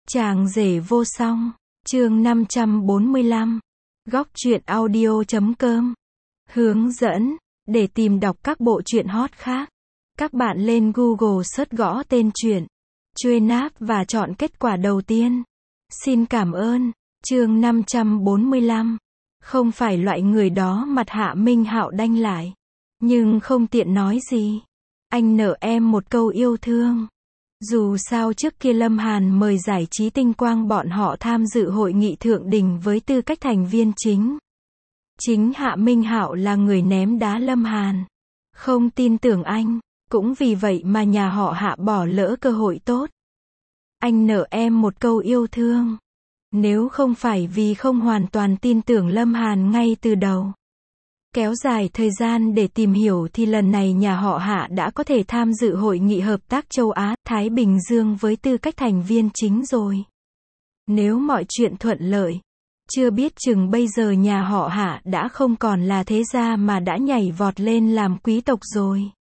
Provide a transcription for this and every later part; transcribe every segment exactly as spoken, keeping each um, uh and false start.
Chàng rể vô song, chương năm trăm bốn mươi lăm, góc truyện audio chấm com. Hướng dẫn, để tìm đọc các bộ truyện hot khác, các bạn lên Google search gõ tên truyện, truy nạp và chọn kết quả đầu tiên. Xin cảm ơn. Chương năm trăm bốn mươi lăm. Không phải loại người đó. Mặt Hạ Minh Hạo đanh lại, nhưng không tiện nói gì. Anh nợ em một câu yêu thương. Dù sao trước kia Lâm Hàn mời Giải trí Tinh Quang bọn họ tham dự hội nghị thượng đỉnh với tư cách thành viên chính. Chính Hạ Minh Hạo là người ném đá Lâm Hàn, không tin tưởng anh, cũng vì vậy mà nhà họ Hạ bỏ lỡ cơ hội tốt. Anh nợ em một câu yêu thương. Nếu không phải vì không hoàn toàn tin tưởng Lâm Hàn ngay từ đầu, kéo dài thời gian để tìm hiểu thì lần này nhà họ Hạ đã có thể tham dự hội nghị hợp tác châu Á, Thái Bình Dương với tư cách thành viên chính rồi. Nếu mọi chuyện thuận lợi, chưa biết chừng bây giờ nhà họ Hạ đã không còn là thế gia mà đã nhảy vọt lên làm quý tộc rồi.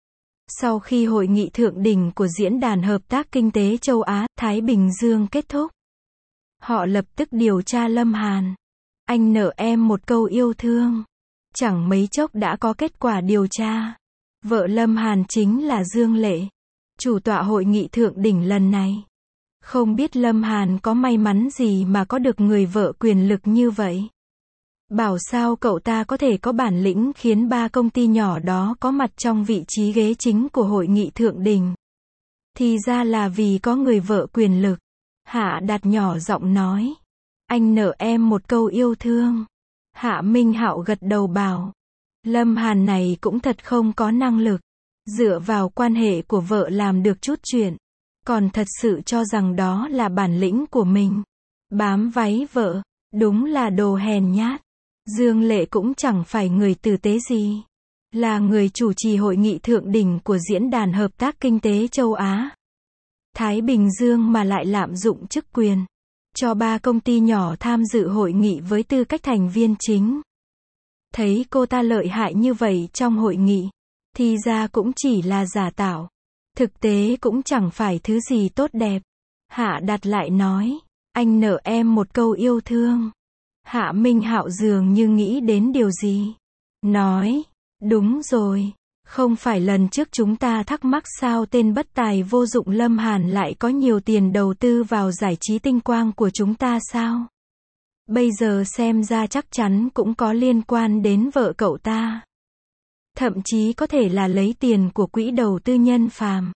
Sau khi hội nghị thượng đỉnh của Diễn đàn Hợp tác Kinh tế châu Á, Thái Bình Dương kết thúc, họ lập tức điều tra Lâm Hàn. Anh nợ em một câu yêu thương. Chẳng mấy chốc đã có kết quả điều tra. Vợ Lâm Hàn chính là Dương Lệ, chủ tọa hội nghị thượng đỉnh lần này. Không biết Lâm Hàn có may mắn gì mà có được người vợ quyền lực như vậy. Bảo sao cậu ta có thể có bản lĩnh khiến ba công ty nhỏ đó có mặt trong vị trí ghế chính của hội nghị thượng đỉnh. Thì ra là vì có người vợ quyền lực. Hạ Đạt nhỏ giọng nói. Anh nợ em một câu yêu thương. Hạ Minh Hạo gật đầu bảo. Lâm Hàn này cũng thật không có năng lực. Dựa vào quan hệ của vợ làm được chút chuyện. Còn thật sự cho rằng đó là bản lĩnh của mình. Bám váy vợ. Đúng là đồ hèn nhát. Dương Lệ cũng chẳng phải người tử tế gì. Là người chủ trì hội nghị thượng đỉnh của Diễn đàn Hợp tác Kinh tế châu Á, Thái Bình Dương mà lại lạm dụng chức quyền. Cho ba công ty nhỏ tham dự hội nghị với tư cách thành viên chính. Thấy cô ta lợi hại như vậy trong hội nghị, thì ra cũng chỉ là giả tạo. Thực tế cũng chẳng phải thứ gì tốt đẹp. Hạ Đạt lại nói. Anh nợ em một câu yêu thương. Hạ Minh Hạo dường như nghĩ đến điều gì. Nói. Đúng rồi. Không phải lần trước chúng ta thắc mắc sao tên bất tài vô dụng Lâm Hàn lại có nhiều tiền đầu tư vào Giải trí Tinh Quang của chúng ta sao? Bây giờ xem ra chắc chắn cũng có liên quan đến vợ cậu ta. Thậm chí có thể là lấy tiền của quỹ đầu tư Nhân Phàm.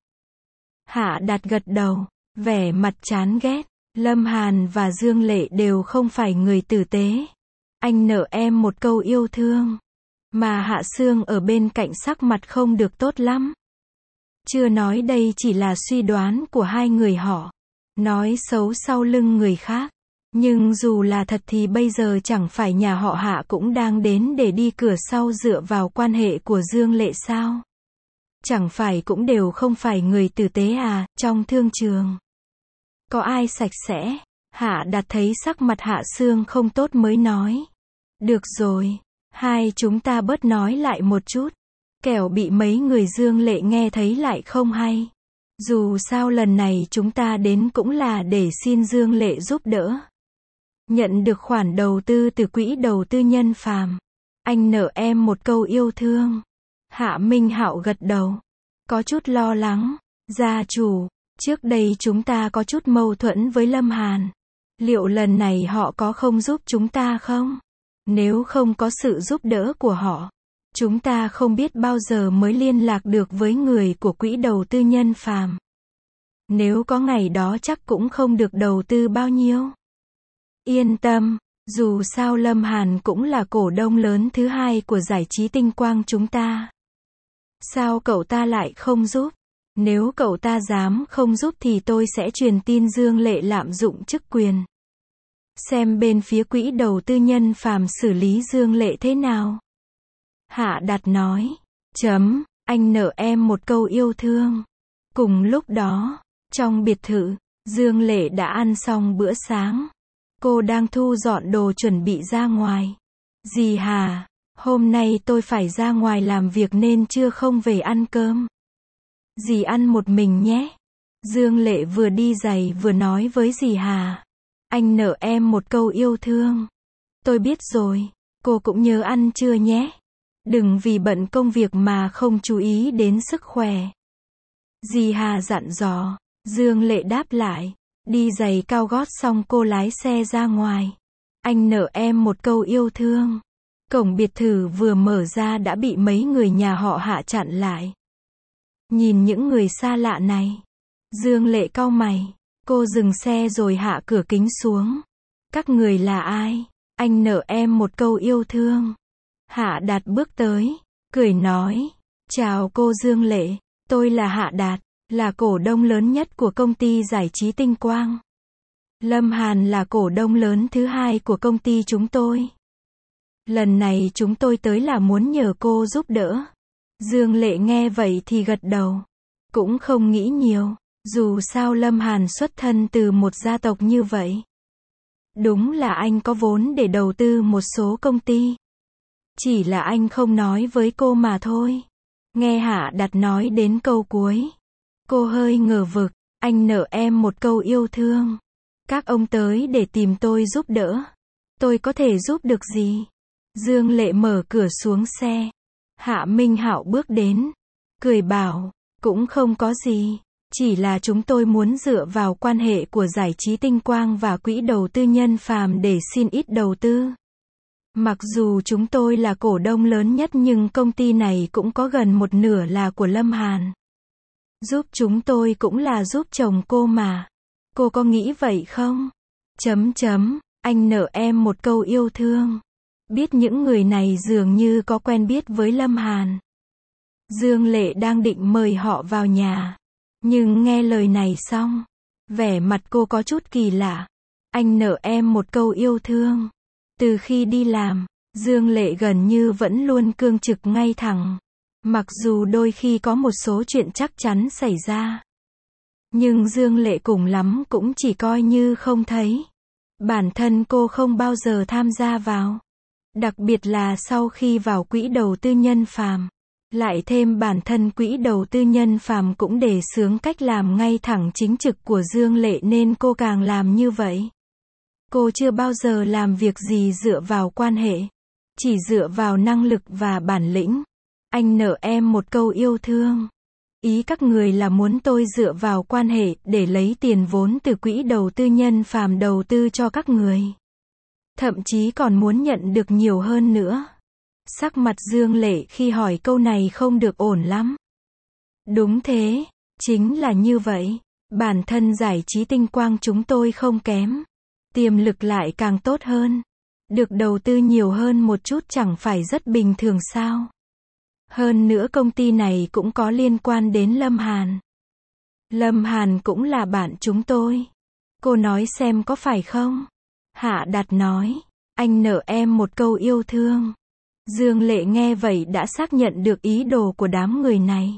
Hạ Đạt gật đầu, vẻ mặt chán ghét. Lâm Hàn và Dương Lệ đều không phải người tử tế. Anh nợ em một câu yêu thương. Mà Hạ Sương ở bên cạnh sắc mặt không được tốt lắm. Chưa nói đây chỉ là suy đoán của hai người họ. Nói xấu sau lưng người khác. Nhưng dù là thật thì bây giờ chẳng phải nhà họ Hạ cũng đang đến để đi cửa sau dựa vào quan hệ của Dương Lệ sao? Chẳng phải cũng đều không phải người tử tế à, trong thương trường. Có ai sạch sẽ? Hạ Đạt thấy sắc mặt Hạ Sương không tốt mới nói. Được rồi. Hai chúng ta bớt nói lại một chút. Kẻo bị mấy người Dương Lệ nghe thấy lại không hay. Dù sao lần này chúng ta đến cũng là để xin Dương Lệ giúp đỡ. Nhận được khoản đầu tư từ quỹ đầu tư Nhân Phàm. Anh nợ em một câu yêu thương. Hạ Minh Hạo gật đầu. Có chút lo lắng. Gia chủ, trước đây chúng ta có chút mâu thuẫn với Lâm Hàn. Liệu lần này họ có không giúp chúng ta không? Nếu không có sự giúp đỡ của họ, chúng ta không biết bao giờ mới liên lạc được với người của quỹ đầu tư Nhân Phàm. Nếu có ngày đó chắc cũng không được đầu tư bao nhiêu. Yên tâm, dù sao Lâm Hàn cũng là cổ đông lớn thứ hai của Giải trí Tinh Quang chúng ta. Sao cậu ta lại không giúp? Nếu cậu ta dám không giúp thì tôi sẽ truyền tin Dương Lệ lạm dụng chức quyền. Xem bên phía quỹ đầu tư Nhân Phàm xử lý Dương Lệ thế nào. Hạ Đạt nói. Chấm, anh nợ em một câu yêu thương. Cùng lúc đó, trong biệt thự, Dương Lệ đã ăn xong bữa sáng. Cô đang thu dọn đồ chuẩn bị ra ngoài. Dì Hà, hôm nay tôi phải ra ngoài làm việc nên trưa không về ăn cơm. Dì ăn một mình nhé. Dương Lệ vừa đi giày vừa nói với dì Hà. Anh nợ em một câu yêu thương. Tôi biết rồi, cô cũng nhớ ăn trưa nhé. Đừng vì bận công việc mà không chú ý đến sức khỏe. Dì Hà dặn dò. Dương Lệ đáp lại. Đi giày cao gót xong cô lái xe ra ngoài. Anh nợ em một câu yêu thương. Cổng biệt thự vừa mở ra đã bị mấy người nhà họ Hạ chặn lại. Nhìn những người xa lạ này, Dương Lệ cau mày. Cô dừng xe rồi hạ cửa kính xuống. Các người là ai? Anh nợ em một câu yêu thương. Hạ Đạt bước tới, cười nói. Chào cô Dương Lệ, tôi là Hạ Đạt, là cổ đông lớn nhất của công ty giải trí Tinh Quang. Lâm Hàn là cổ đông lớn thứ hai của công ty chúng tôi. Lần này chúng tôi tới là muốn nhờ cô giúp đỡ. Dương Lệ nghe vậy thì gật đầu. Cũng không nghĩ nhiều, dù sao Lâm Hàn xuất thân từ một gia tộc như vậy. Đúng là anh có vốn để đầu tư một số công ty. Chỉ là anh không nói với cô mà thôi. Nghe Hạ Đạt nói đến câu cuối, cô hơi ngờ vực. Anh nợ em một câu yêu thương. Các ông tới để tìm tôi giúp đỡ. Tôi có thể giúp được gì? Dương Lệ mở cửa xuống xe. Hạ Minh Hạo bước đến, cười bảo, cũng không có gì, chỉ là chúng tôi muốn dựa vào quan hệ của giải trí Tinh Quang và quỹ đầu tư Nhân Phàm để xin ít đầu tư. Mặc dù chúng tôi là cổ đông lớn nhất nhưng công ty này cũng có gần một nửa là của Lâm Hàn. Giúp chúng tôi cũng là giúp chồng cô mà. Cô có nghĩ vậy không? Chấm chấm, anh nợ em một câu yêu thương. Biết những người này dường như có quen biết với Lâm Hàn. Dương Lệ đang định mời họ vào nhà. Nhưng nghe lời này xong, vẻ mặt cô có chút kỳ lạ. Anh nợ em một câu yêu thương. Từ khi đi làm, Dương Lệ gần như vẫn luôn cương trực ngay thẳng. Mặc dù đôi khi có một số chuyện chắc chắn xảy ra. Nhưng Dương Lệ cùng lắm cũng chỉ coi như không thấy. Bản thân cô không bao giờ tham gia vào. Đặc biệt là sau khi vào quỹ đầu tư Nhân Phàm. Lại thêm bản thân quỹ đầu tư Nhân Phàm cũng đề xướng cách làm ngay thẳng chính trực của Dương Lệ nên cô càng làm như vậy. Cô chưa bao giờ làm việc gì dựa vào quan hệ. Chỉ dựa vào năng lực và bản lĩnh. Anh nợ em một câu yêu thương. Ý các người là muốn tôi dựa vào quan hệ để lấy tiền vốn từ quỹ đầu tư Nhân Phàm đầu tư cho các người. Thậm chí còn muốn nhận được nhiều hơn nữa. Sắc mặt Dương Lệ khi hỏi câu này không được ổn lắm. Đúng thế, chính là như vậy. Bản thân giải trí Tinh Quang chúng tôi không kém. Tiềm lực lại càng tốt hơn. Được đầu tư nhiều hơn một chút chẳng phải rất bình thường sao? Hơn nữa công ty này cũng có liên quan đến Lâm Hàn. Lâm Hàn cũng là bạn chúng tôi. Cô nói xem có phải không? Hạ Đạt nói, anh nợ em một câu yêu thương. Dương Lệ nghe vậy đã xác nhận được ý đồ của đám người này.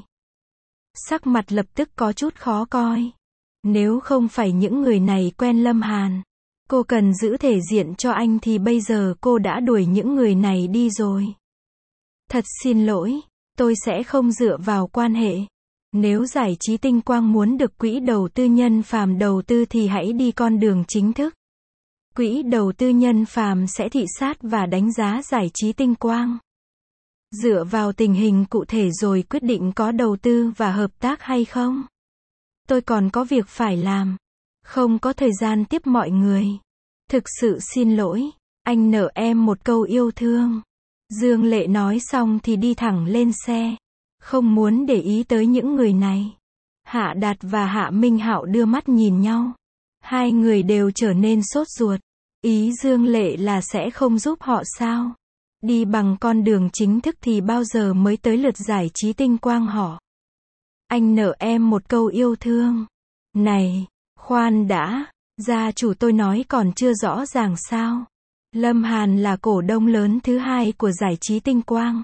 Sắc mặt lập tức có chút khó coi. Nếu không phải những người này quen Lâm Hàn, cô cần giữ thể diện cho anh thì bây giờ cô đã đuổi những người này đi rồi. Thật xin lỗi, tôi sẽ không dựa vào quan hệ. Nếu giải trí Tinh Quang muốn được quỹ đầu tư Nhân Phàm đầu tư thì hãy đi con đường chính thức. Quỹ đầu tư Nhân Phàm sẽ thị sát và đánh giá giải trí Tinh Quang. Dựa vào tình hình cụ thể rồi quyết định có đầu tư và hợp tác hay không. Tôi còn có việc phải làm. Không có thời gian tiếp mọi người. Thực sự xin lỗi. Anh nợ em một câu yêu thương. Dương Lệ nói xong thì đi thẳng lên xe. Không muốn để ý tới những người này. Hạ Đạt và Hạ Minh Hạo đưa mắt nhìn nhau. Hai người đều trở nên sốt ruột. Ý Dương Lệ là sẽ không giúp họ sao? Đi bằng con đường chính thức thì bao giờ mới tới lượt giải trí Tinh Quang họ? Anh nợ em một câu yêu thương. Này, khoan đã, gia chủ tôi nói còn chưa rõ ràng sao? Lâm Hàn là cổ đông lớn thứ hai của giải trí Tinh Quang.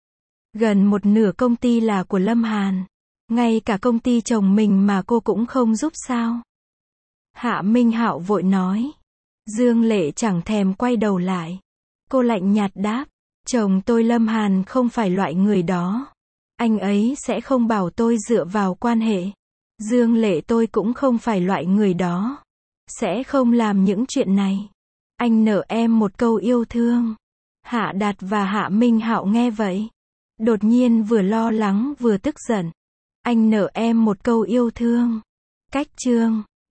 Gần một nửa công ty là của Lâm Hàn. Ngay cả công ty chồng mình mà cô cũng không giúp sao? Hạ Minh Hạo vội nói. Dương Lệ chẳng thèm quay đầu lại. Cô lạnh nhạt đáp. Chồng tôi Lâm Hàn không phải loại người đó. Anh ấy sẽ không bảo tôi dựa vào quan hệ. Dương Lệ tôi cũng không phải loại người đó. Sẽ không làm những chuyện này. Anh nợ em một câu yêu thương. Hạ Đạt và Hạ Minh Hạo nghe vậy. Đột nhiên vừa lo lắng vừa tức giận. Anh nợ em một câu yêu thương. Cách chương